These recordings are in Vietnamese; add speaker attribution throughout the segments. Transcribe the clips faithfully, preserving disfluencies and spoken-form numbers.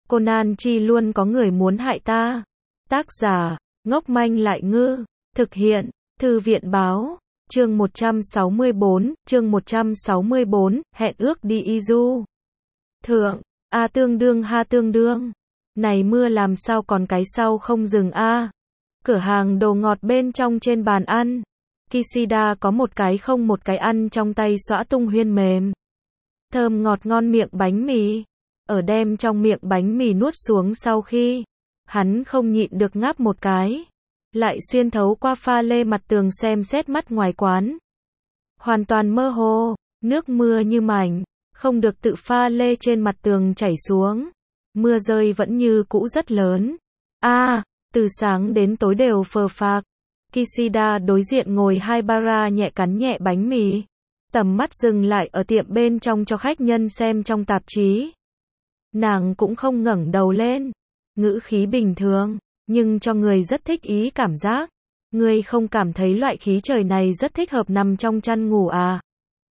Speaker 1: Conan chi luôn có người muốn hại ta. Tác giả, ngốc manh lại ngư. Thực hiện, Thư viện báo. Chương một trăm sáu mươi tư, chương một trăm sáu mươi tư, hẹn ước đi y du. Thượng, A tương đương ha tương đương. Này mưa làm sao còn cái sau không dừng a. Cửa hàng đồ ngọt bên trong trên bàn ăn. Kishida có một cái không một cái ăn trong tay xõa tung huyên mềm. Thơm ngọt ngon miệng bánh mì. Ở đem trong miệng bánh mì nuốt xuống sau khi hắn không nhịn được ngáp một cái. Lại xuyên thấu qua pha lê mặt tường xem xét mắt ngoài quán. Hoàn toàn mơ hồ, nước mưa như mảnh, không được tự pha lê trên mặt tường chảy xuống. Mưa rơi vẫn như cũ rất lớn. A, à, từ sáng đến tối đều phờ phạc. Kishida đối diện ngồi hai bara nhẹ cắn nhẹ bánh mì. Tầm mắt dừng lại ở tiệm bên trong cho khách nhân xem trong tạp chí. Nàng cũng không ngẩng đầu lên. Ngữ khí bình thường, nhưng cho người rất thích ý cảm giác. Ngươi không cảm thấy loại khí trời này rất thích hợp nằm trong chăn ngủ à?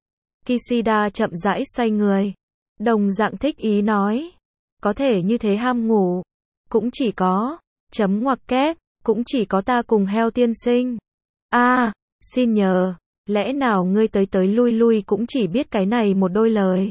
Speaker 1: Kishida chậm rãi xoay người. Đồng dạng thích ý nói. Có thể như thế ham ngủ. Cũng chỉ có, chấm ngoặc kép, cũng chỉ có ta cùng heo tiên sinh. A, à, xin nhờ, lẽ nào ngươi tới tới lui lui cũng chỉ biết cái này một đôi lời.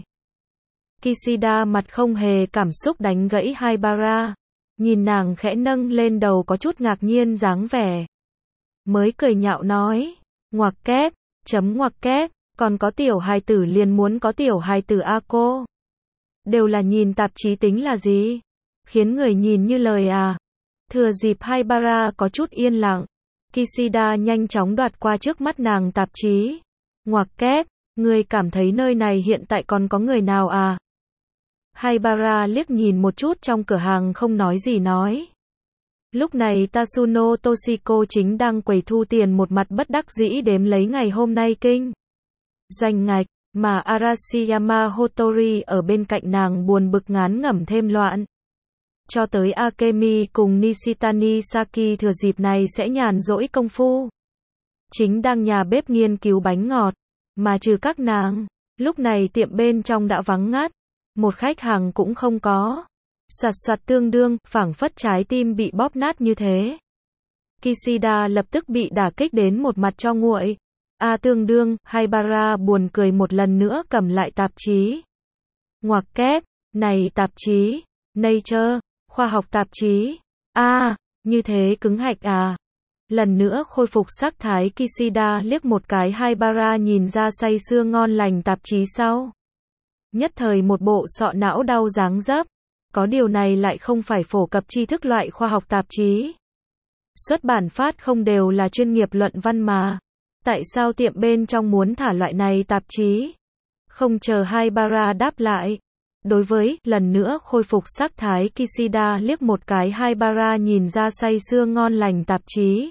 Speaker 1: Kishida mặt không hề cảm xúc đánh gãy hai bara. Nhìn nàng khẽ nâng lên đầu có chút ngạc nhiên dáng vẻ. Mới cười nhạo nói, ngoặc kép, chấm ngoặc kép, còn có tiểu hài tử liền muốn có tiểu hài tử a cô. Đều là nhìn tạp chí tính là gì? Khiến người nhìn như lời à? Thừa dịp hai bara có chút yên lặng. Kishida nhanh chóng đoạt qua trước mắt nàng tạp chí. Ngoặc kép, ngươi cảm thấy nơi này hiện tại còn có người nào à? Hai bara liếc nhìn một chút trong cửa hàng không nói gì nói. Lúc này Tatsuno Toshiko chính đang quầy thu tiền một mặt bất đắc dĩ đếm lấy ngày hôm nay kinh doanh ngạch, mà Arashiyama Hotori ở bên cạnh nàng buồn bực ngán ngẩm thêm loạn. Cho tới Akemi cùng Nishitani Saki thừa dịp này sẽ nhàn rỗi công phu. Chính đang nhà bếp nghiên cứu bánh ngọt, mà trừ các nàng, lúc này tiệm bên trong đã vắng ngắt. Một khách hàng cũng không có. Soạt soạt tương đương, phảng phất trái tim bị bóp nát như thế. Kishida lập tức bị đả kích đến một mặt cho nguội. A à, tương đương, hai bara buồn cười một lần nữa cầm lại tạp chí. Ngoặc kép, này tạp chí, Nature, khoa học tạp chí. A, à, như thế cứng hạch à. Lần nữa khôi phục sắc thái Kishida liếc một cái hai bara nhìn ra say sưa ngon lành tạp chí sau. Nhất thời một bộ sọ não đau dáng dấp. Có điều này lại không phải phổ cập tri thức loại khoa học tạp chí. Xuất bản phát không đều là chuyên nghiệp luận văn mà. Tại sao tiệm bên trong muốn thả loại này tạp chí? Không chờ hai bara đáp lại. Đối với, lần nữa khôi phục sắc thái Kishida liếc một cái hai bara nhìn ra say sưa ngon lành tạp chí.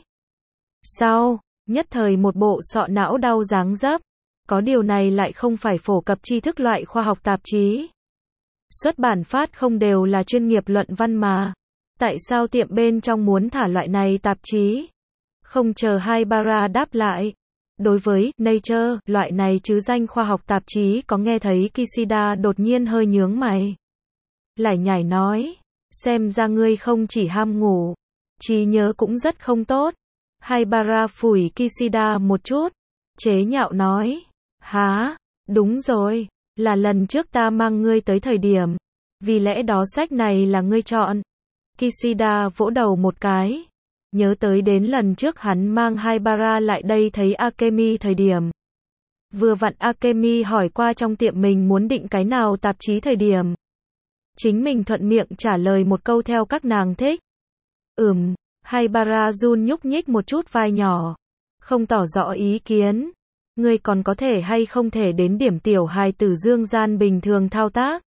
Speaker 1: Sau, nhất thời một bộ sọ não đau dáng dấp. Có điều này lại không phải phổ cập tri thức loại khoa học tạp chí. Xuất bản phát không đều là chuyên nghiệp luận văn mà. Tại sao tiệm bên trong muốn thả loại này tạp chí? Không chờ hai bara đáp lại. Đối với Nature, loại này chứ danh khoa học tạp chí có nghe thấy Kishida đột nhiên hơi nhướng mày. Lải nhải nói, xem ra ngươi không chỉ ham ngủ, trí nhớ cũng rất không tốt. Hai bara phủi Kishida một chút, chế nhạo nói, há, đúng rồi, là lần trước ta mang ngươi tới thời điểm, vì lẽ đó sách này là ngươi chọn. Kishida vỗ đầu một cái, nhớ tới đến lần trước hắn mang hai bara lại đây thấy Akemi thời điểm. Vừa vặn Akemi hỏi qua trong tiệm mình muốn định cái nào tạp chí thời điểm. Chính mình thuận miệng trả lời một câu theo các nàng thích. Ừm, hai bara run nhúc nhích một chút vai nhỏ, không tỏ rõ ý kiến. Ngươi còn có thể hay không thể đến điểm tiểu hài tử dương gian bình thường thao tác.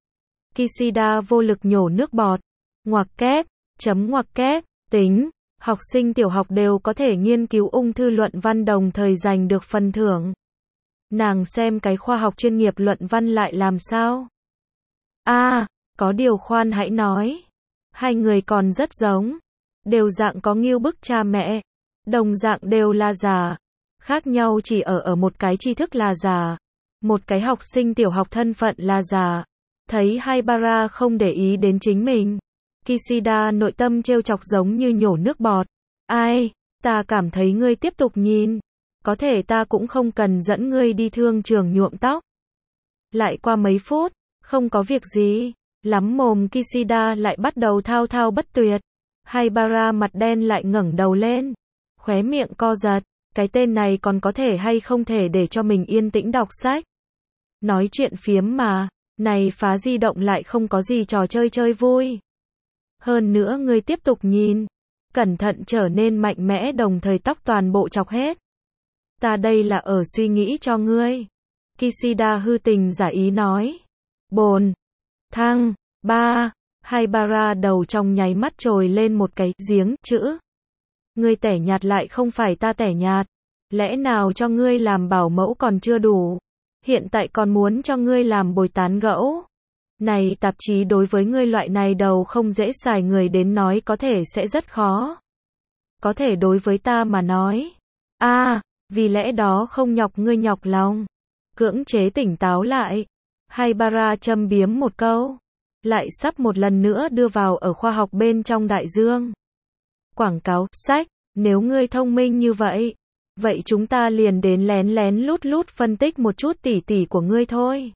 Speaker 1: Kishida vô lực nhổ nước bọt. Ngoặc kép, chấm ngoặc kép, tính, học sinh tiểu học đều có thể nghiên cứu ung thư luận văn đồng thời giành được phần thưởng. Nàng xem cái khoa học chuyên nghiệp luận văn lại làm sao? A, à, có điều khoan hãy nói. Hai người còn rất giống. Đều dạng có ngưu bức cha mẹ. Đồng dạng đều là giả. Khác nhau chỉ ở ở một cái tri thức là giả. Một cái học sinh tiểu học thân phận là giả. Thấy Haibara không để ý đến chính mình, Kishida nội tâm trêu chọc giống như nhổ nước bọt. Ai, ta cảm thấy ngươi tiếp tục nhìn. Có thể ta cũng không cần dẫn ngươi đi thương trường nhuộm tóc. Lại qua mấy phút, không có việc gì. Lắm mồm Kishida lại bắt đầu thao thao bất tuyệt. Haibara mặt đen lại ngẩng đầu lên. Khóe miệng co giật. Cái tên này còn có thể hay không thể để cho mình yên tĩnh đọc sách. Nói chuyện phiếm mà. Này phá di động lại không có gì trò chơi chơi vui. Hơn nữa ngươi tiếp tục nhìn. Cẩn thận trở nên mạnh mẽ đồng thời tóc toàn bộ chọc hết. Ta đây là ở suy nghĩ cho ngươi. Kishida hư tình giả ý nói. Bồn. Thăng. Ba. Haibara đầu trong nháy mắt trồi lên một cái giếng chữ. Ngươi tẻ nhạt lại không phải ta tẻ nhạt. Lẽ nào cho ngươi làm bảo mẫu còn chưa đủ. Hiện tại còn muốn cho ngươi làm bồi tán gẫu. Này tạp chí đối với ngươi loại này đầu không dễ xài người đến nói có thể sẽ rất khó. Có thể đối với ta mà nói. a à, vì lẽ đó không nhọc ngươi nhọc lòng. Cưỡng chế tỉnh táo lại. Haibara châm biếm một câu. Lại sắp một lần nữa đưa vào ở khoa học bên trong đại dương. Quảng cáo, sách, nếu ngươi thông minh như vậy. Vậy chúng ta liền đến lén lén lút lút phân tích một chút tỉ tỉ của ngươi thôi.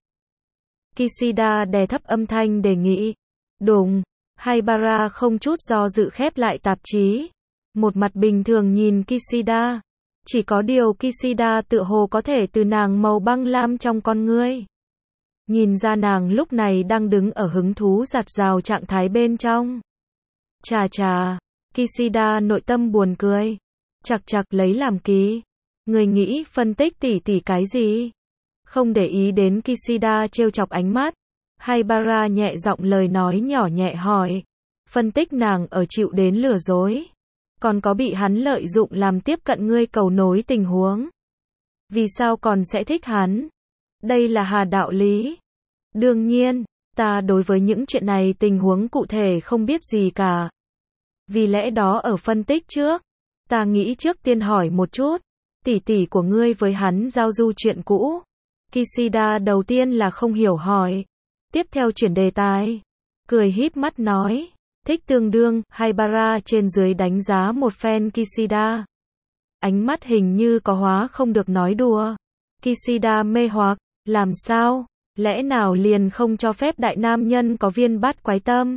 Speaker 1: Kishida đè thấp âm thanh đề nghị. Đùng, Haibara không chút do dự khép lại tạp chí. Một mặt bình thường nhìn Kishida. Chỉ có điều Kishida tựa hồ có thể từ nàng màu băng lam trong con ngươi. Nhìn ra nàng lúc này đang đứng ở hứng thú giặt rào trạng thái bên trong. Chà chà, Kishida nội tâm buồn cười. Chạc chạc lấy làm kỳ. Người nghĩ phân tích tỉ tỉ cái gì? Không để ý đến Kishida trêu chọc ánh mắt. Haibara nhẹ giọng lời nói nhỏ nhẹ hỏi. Phân tích nàng ở chịu đến lừa dối. Còn có bị hắn lợi dụng làm tiếp cận ngươi cầu nối tình huống. Vì sao còn sẽ thích hắn? Đây là hà đạo lý. Đương nhiên, ta đối với những chuyện này tình huống cụ thể không biết gì cả. Vì lẽ đó ở phân tích trước, ta nghĩ trước tiên hỏi một chút. Tỉ tỉ của ngươi với hắn giao du chuyện cũ. Kishida đầu tiên là không hiểu hỏi. Tiếp theo chuyển đề tài. Cười híp mắt nói. Thích tương đương, Haibara trên dưới đánh giá một phen Kishida. Ánh mắt hình như có hóa không được nói đùa. Kishida mê hoặc, làm sao? Lẽ nào liền không cho phép đại nam nhân có viên bát quái tâm?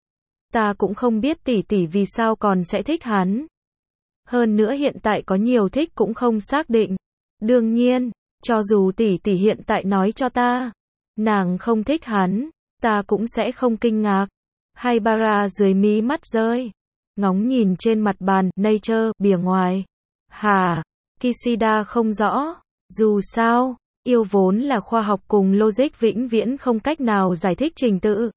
Speaker 1: Ta cũng không biết tỉ tỉ vì sao còn sẽ thích hắn. Hơn nữa hiện tại có nhiều thích cũng không xác định. Đương nhiên, cho dù tỷ tỷ hiện tại nói cho ta, nàng không thích hắn, ta cũng sẽ không kinh ngạc. Haibara dưới mí mắt rơi, ngóng nhìn trên mặt bàn, Nature, bìa ngoài. Hả? Kishida không rõ. Dù sao, yêu vốn là khoa học cùng logic vĩnh viễn không cách nào giải thích trình tự.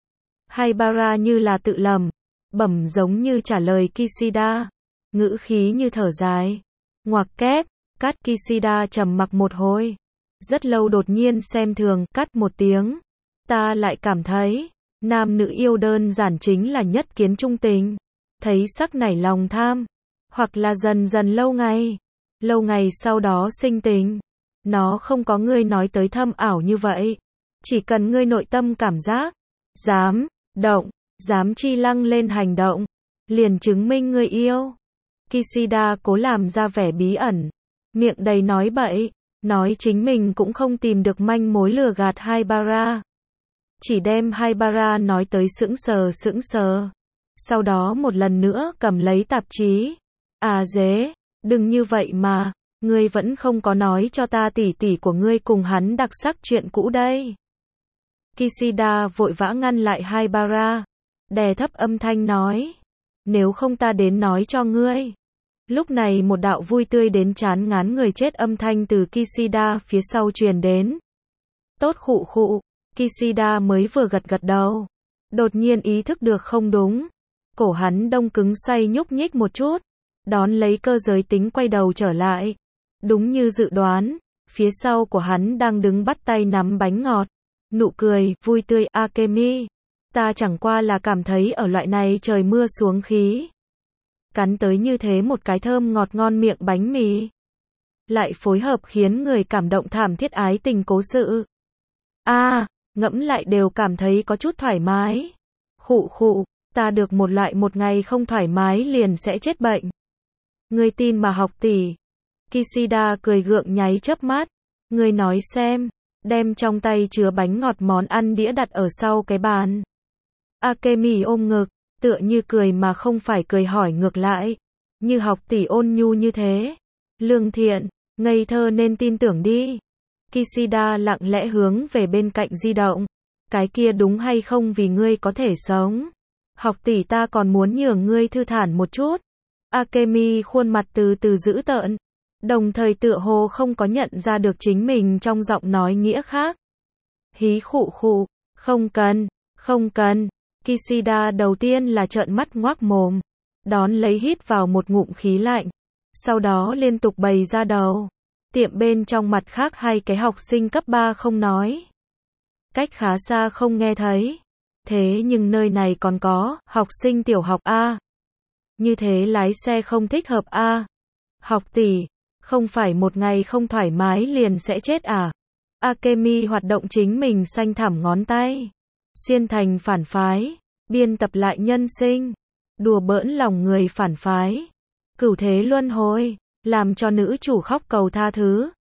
Speaker 1: Haibara như là tự lầm, bẩm giống như trả lời Kishida. Ngữ khí như thở dài. Ngoặc kép, cắt Kishida trầm mặc một hồi. Rất lâu đột nhiên xem thường, cắt một tiếng. Ta lại cảm thấy, nam nữ yêu đơn giản chính là nhất kiến trung tình. Thấy sắc nảy lòng tham. Hoặc là dần dần lâu ngày. Lâu ngày sau đó sinh tình. Nó không có ngươi nói tới thâm ảo như vậy. Chỉ cần ngươi nội tâm cảm giác. Dám, động, dám chi lăng lên hành động. Liền chứng minh ngươi yêu. Kishida cố làm ra vẻ bí ẩn. Miệng đầy nói bậy. Nói chính mình cũng không tìm được manh mối lừa gạt Haibara. Chỉ đem Haibara nói tới sững sờ sững sờ. Sau đó một lần nữa cầm lấy tạp chí. À dế, đừng như vậy mà. Ngươi vẫn không có nói cho ta tỉ tỉ của ngươi cùng hắn đặc sắc chuyện cũ đây. Kishida vội vã ngăn lại Haibara. Đè thấp âm thanh nói. Nếu không ta đến nói cho ngươi. Lúc này một đạo vui tươi đến chán ngán người chết âm thanh từ Kishida phía sau truyền đến. Tốt khụ khụ. Kishida mới vừa gật gật đầu. Đột nhiên ý thức được không đúng. Cổ hắn đông cứng xoay nhúc nhích một chút. Đón lấy cơ giới tính quay đầu trở lại. Đúng như dự đoán. Phía sau của hắn đang đứng bắt tay nắm bánh ngọt. Nụ cười, vui tươi, Akemi. Ta chẳng qua là cảm thấy ở loại này trời mưa xuống khí. Cắn tới như thế một cái thơm ngọt ngon miệng bánh mì. Lại phối hợp khiến người cảm động thảm thiết ái tình cố sự. A, à, ngẫm lại đều cảm thấy có chút thoải mái. Khụ khụ, ta được một loại một ngày không thoải mái liền sẽ chết bệnh. Ngươi tin mà học tỷ. Kishida cười gượng nháy chớp mắt. Ngươi nói xem, đem trong tay chứa bánh ngọt món ăn đĩa đặt ở sau cái bàn. Akemi ôm ngực, tựa như cười mà không phải cười hỏi ngược lại. Như học tỷ ôn nhu như thế. Lương thiện, ngây thơ nên tin tưởng đi. Kishida lặng lẽ hướng về bên cạnh di động. Cái kia đúng hay không vì ngươi có thể sống. Học tỷ ta còn muốn nhường ngươi thư thản một chút. Akemi khuôn mặt từ từ dữ tợn. Đồng thời tựa hồ không có nhận ra được chính mình trong giọng nói nghĩa khác. Hí khụ khụ, không cần, không cần. Kishida đầu tiên là trợn mắt ngoác mồm. Đón lấy hít vào một ngụm khí lạnh. Sau đó liên tục bày ra đầu. Tiệm bên trong mặt khác hai cái học sinh cấp ba không nói. Cách khá xa không nghe thấy. Thế nhưng nơi này còn có học sinh tiểu học A. Như thế lái xe không thích hợp A. Học tỷ, không phải một ngày không thoải mái liền sẽ chết à? Akemi hoạt động chính mình xanh thẳm ngón tay. Xiên thành phản phái. Biên tập lại nhân sinh. Đùa bỡn lòng người phản phái. Cửu thế luân hồi. Làm cho nữ chủ khóc cầu tha thứ.